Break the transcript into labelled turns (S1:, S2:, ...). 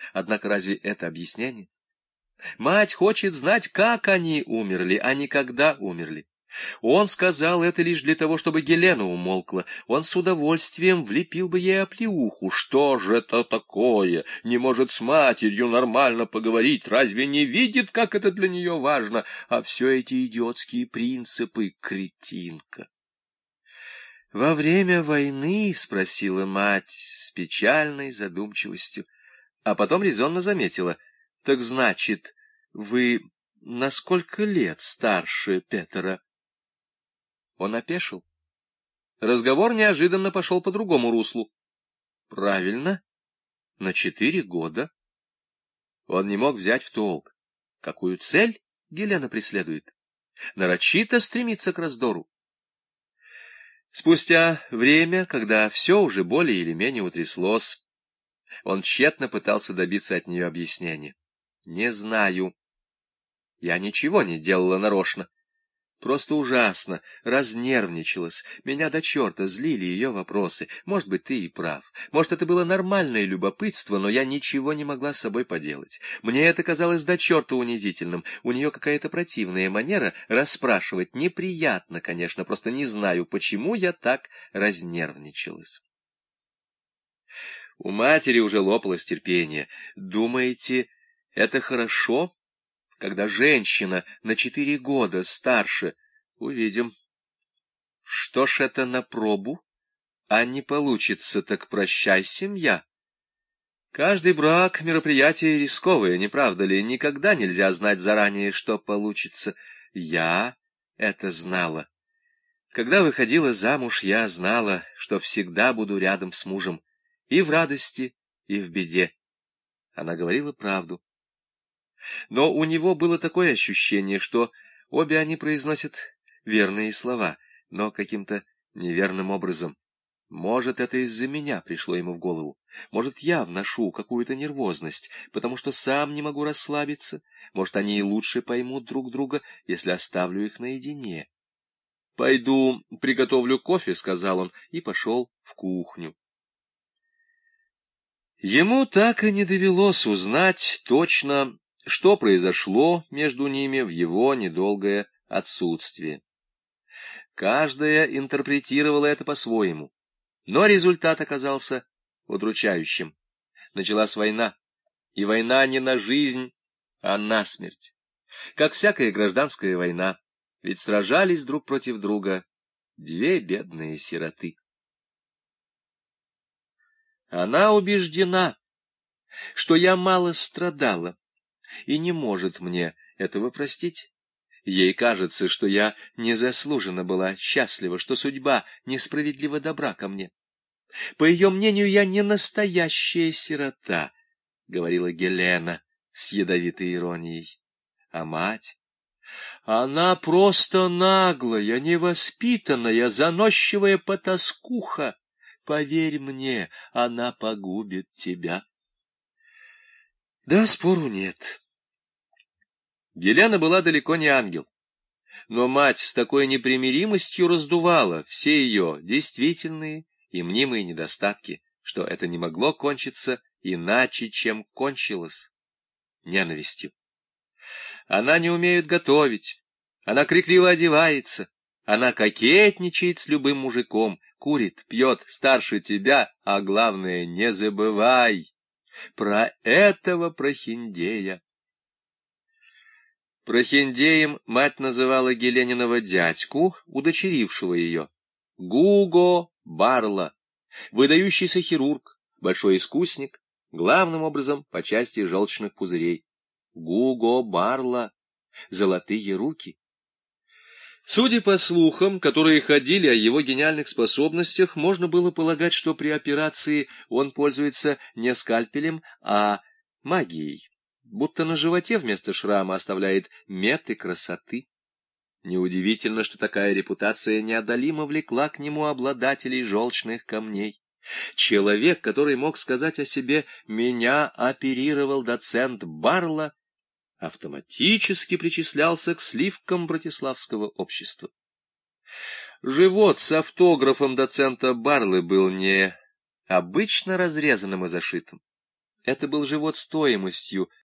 S1: Однако разве это объяснение? Мать хочет знать, как они умерли, а не когда умерли. Он сказал это лишь для того, чтобы Гелена умолкла. Он с удовольствием влепил бы ей оплеуху. Что же это такое? Не может с матерью нормально поговорить. Разве не видит, как это для нее важно? А все эти идиотские принципы, кретинка. «Во время войны?» — спросила мать с печальной задумчивостью, а потом резонно заметила. «Так значит, вы на сколько лет старше Петера?» Он опешил. Разговор неожиданно пошел по другому руслу. Правильно, на 4 года. Он не мог взять в толк, какую цель Гелена преследует. Нарочито стремится к раздору. Спустя время, когда все уже более или менее утряслось, он тщетно пытался добиться от нее объяснения. «Не знаю. Я ничего не делала нарочно. Просто ужасно, разнервничалась. Меня до черта злили ее вопросы. Может быть, ты и прав. Может, это было нормальное любопытство, но я ничего не могла с собой поделать. Мне это казалось до черта унизительным. У нее какая-то противная манера расспрашивать. Неприятно, конечно, просто не знаю, почему я так разнервничалась». У матери уже лопалось терпение. «Думаете, это хорошо? Когда женщина на 4 года старше? Увидим. Что ж, это на пробу? А не получится, так прощай, семья. Каждый брак — мероприятие рисковое, не правда ли? Никогда нельзя знать заранее, что получится. Я это знала. Когда выходила замуж, я знала, что всегда буду рядом с мужем. И в радости, и в беде. Она говорила правду. Но у него было такое ощущение, что обе они произносят верные слова, но каким-то неверным образом. Может, это из-за меня пришло ему в голову. Может, я вношу какую-то нервозность, потому что сам не могу расслабиться. Может, они и лучше поймут друг друга, если оставлю их наедине. «Пойду приготовлю кофе», — сказал он, и пошел в кухню. Ему так и не довелось узнать точно, что произошло между ними в его недолгое отсутствие. Каждая интерпретировала это по-своему, но результат оказался удручающим. Началась война, и война не на жизнь, а на смерть. Как всякая гражданская война, ведь сражались друг против друга две бедные сироты. Она убеждена, что я мало страдала, и не может мне этого простить. Ей кажется, что я незаслуженно была счастлива, что судьба несправедливо добра ко мне. По ее мнению, я не настоящая сирота, — говорила Гелена с ядовитой иронией. А мать? Она просто наглая, невоспитанная, заносчивая потаскуха. Поверь мне, она погубит тебя. Да, спору нет. Гелена была далеко не ангел, но мать с такой непримиримостью раздувала все ее действительные и мнимые недостатки, что это не могло кончиться иначе, чем кончилось ненавистью. Она не умеет готовить, она крикливо одевается, она кокетничает с любым мужиком, курит, пьет старше тебя, а главное, не забывай про этого прохиндея. Прохиндеем мать называла Гелениного дядьку, удочерившего ее, Гуго Барла, выдающийся хирург, большой искусник, главным образом по части желчных пузырей. Гуго Барла, золотые руки. Судя по слухам, которые ходили о его гениальных способностях, можно было полагать, что при операции он пользуется не скальпелем, а магией, будто на животе вместо шрама оставляет меты красоты. Неудивительно, что такая репутация неодолимо влекла к нему обладателей желчных камней. Человек, который мог сказать о себе «меня оперировал доцент Барла», автоматически причислялся к сливкам Братиславского общества. Живот с автографом доцента Барлы был не обычно разрезанным и зашитым, Это был живот стоимостью